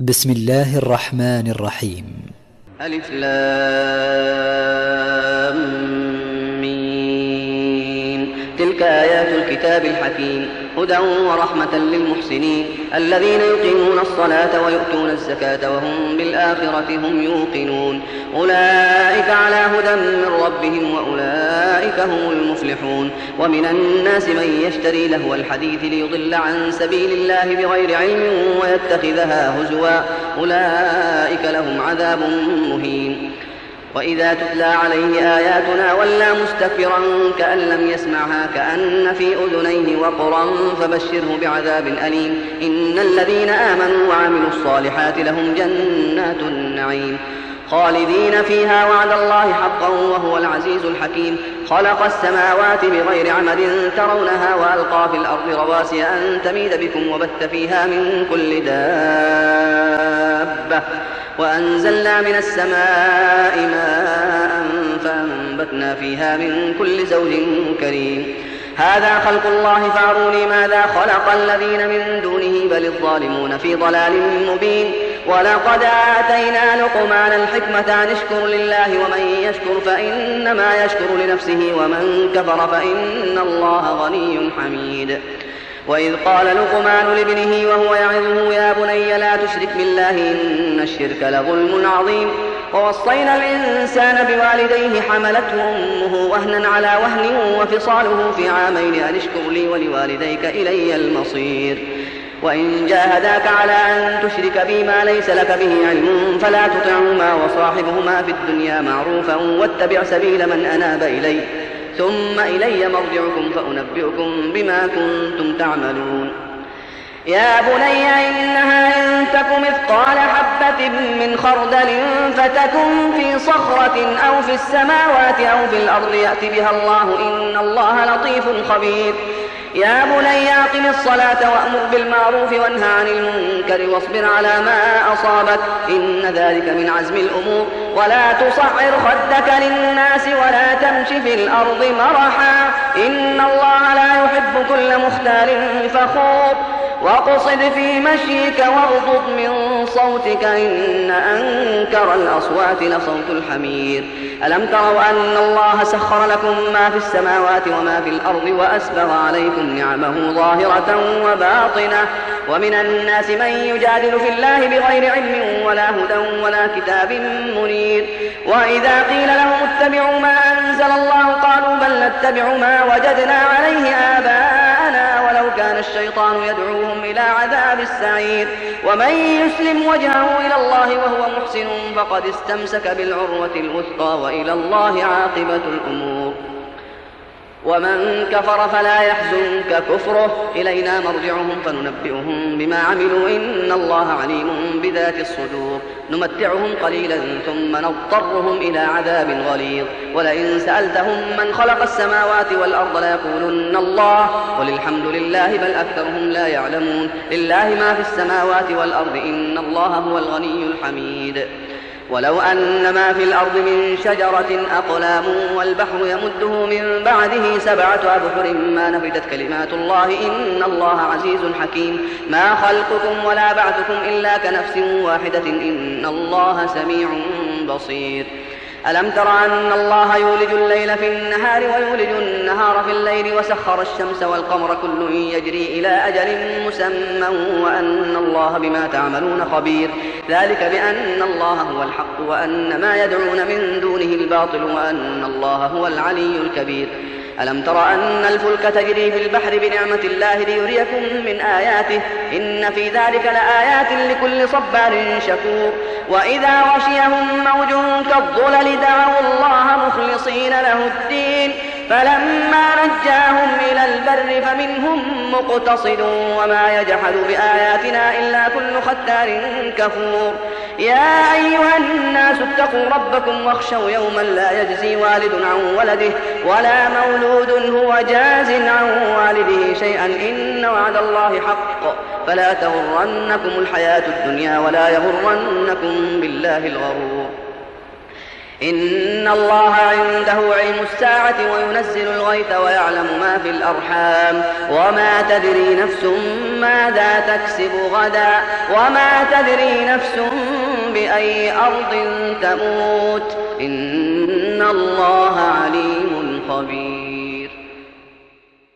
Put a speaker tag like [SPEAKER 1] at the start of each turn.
[SPEAKER 1] بسم الله الرحمن الرحيم.
[SPEAKER 2] ألف لام ميم. تلك آيات الكتاب الحكيم هدى ورحمة للمحسنين الذين يقيمون الصلاة ويؤتون الزكاة وهم بالآخرة هم يوقنون أولئك على هدى من ربهم وأولئك هم المفلحون. ومن الناس من يشتري لهو الحديث ليضل عن سبيل الله بغير علم ويتخذها هزوا أولئك لهم عذاب مهين. وإذا تتلى عليه آياتنا ولى مستكبرا كأن لم يسمعها كأن في أذنيه وقرا فبشره بعذاب أليم. إن الذين آمنوا وعملوا الصالحات لهم جنات النعيم خالدين فيها وعد الله حقا وهو العزيز الحكيم. خلق السماوات بغير عمد ترونها وألقى في الأرض رواسي أن تميد بكم وبث فيها من كل دابة وأنزلنا من السماء ماء فأنبتنا فيها من كل زوج كريم. هذا خلق الله فاروني ماذا خلق الذين من دونه بل الظالمون في ضلال مبين. ولقد آتينا لقمان الحكمة أن اشكر لله ومن يشكر فإنما يشكر لنفسه ومن كفر فإن الله غني حميد. وإذ قال لقمان لابنه وهو يعظه يا بني لا تشرك بالله إن الشرك لظلم عظيم. ووصينا الإنسان بوالديه حملته أمه وهنا على وهن وفصاله في عامين أن اشكر لي ولوالديك إلي المصير. وإن جاهداك على أن تشرك بي ما ليس لك به علم فلا تطعهما وصاحبهما في الدنيا معروفا واتبع سبيل من أناب إلي ثم إلي مرجعكم فأنبئكم بما كنتم تعملون. يا بني إنها إن تك مثقال حبة من خردل فتكن في صخرة أو في السماوات أو في الأرض يأت بها الله إن الله لطيف خبير. يا بني أقم الصلاة وأمر بالمعروف وانهى عن المنكر واصبر على ما أصابك إن ذلك من عزم الأمور. ولا تصعر خدك للناس ولا تمش في الأرض مرحا إن الله لا يحب كل مختال فخور. واقصد في مشيك واغضض من صوتك إن أنكر الأصوات لصوت الحمير. ألم تروا أن الله سخر لكم ما في السماوات وما في الأرض وأسبغ عليكم نعمه ظاهرة وباطنة. ومن الناس من يجادل في الله بغير علم ولا هدى ولا كتاب منير. وإذا قيل لهم اتبعوا ما أنزل الله قالوا بل نتبع ما وجدنا عليه آباءنا ولو كان الشيطان يدعوهم إلى عذاب السعير. ومن يسلم وجهه إلى الله وهو محسن فقد استمسك بالعروة الوثقى وإلى الله عاقبة الأمور. ومن كفر فلا يحزنك كفره إلينا مرجعهم فننبئهم بما عملوا إن الله عليم بذات الصدور. نمتعهم قليلا ثم نضطرهم إلى عذاب غليظ. ولئن سألتهم من خلق السماوات والأرض ليقولن الله قل الحمد لله بل أكثرهم لا يعلمون. لله ما في السماوات والأرض إن الله هو الغني الحميد. ولو أن ما في الأرض من شجرة أقلام والبحر يمده من بعده 7 أبحر ما نفدت كلمات الله إن الله عزيز حكيم. ما خلقكم ولا بعثكم إلا كنفس واحدة إن الله سميع بصير. ألم تر أن الله يولج الليل في النهار ويولج النهار في الليل وسخر الشمس والقمر كل يجري إلى أجل مسمى وأن الله بما تعملون خبير. ذلك بأن الله هو الحق وأن ما يدعون من دونه الباطل وأن الله هو العلي الكبير. ألم تر أن الفلك تجري في البحر بنعمة الله ليريكم من آياته إن في ذلك لآيات لكل صبار شكور. وإذا غشيهم موج كالظلل دعوا الله مخلصين له الدين فلما نجاهم إلى البر فمنهم مقتصد وما يجحد بآياتنا إلا كل ختار كفور. يا أيها الناس اتقوا ربكم واخشوا يوما لا يجزي والد عن ولده ولا مولود هو جاز عن والده شيئا إن وعد الله حق فلا تغرنكم الحياة الدنيا ولا يغرنكم بالله الغرور. إن الله عنده علم الساعة وينزل الغيث ويعلم ما في الأرحام وما تدري نفس ماذا تكسب غدا وما تدري نفس بأي أرض تموت إن الله عليم خبير.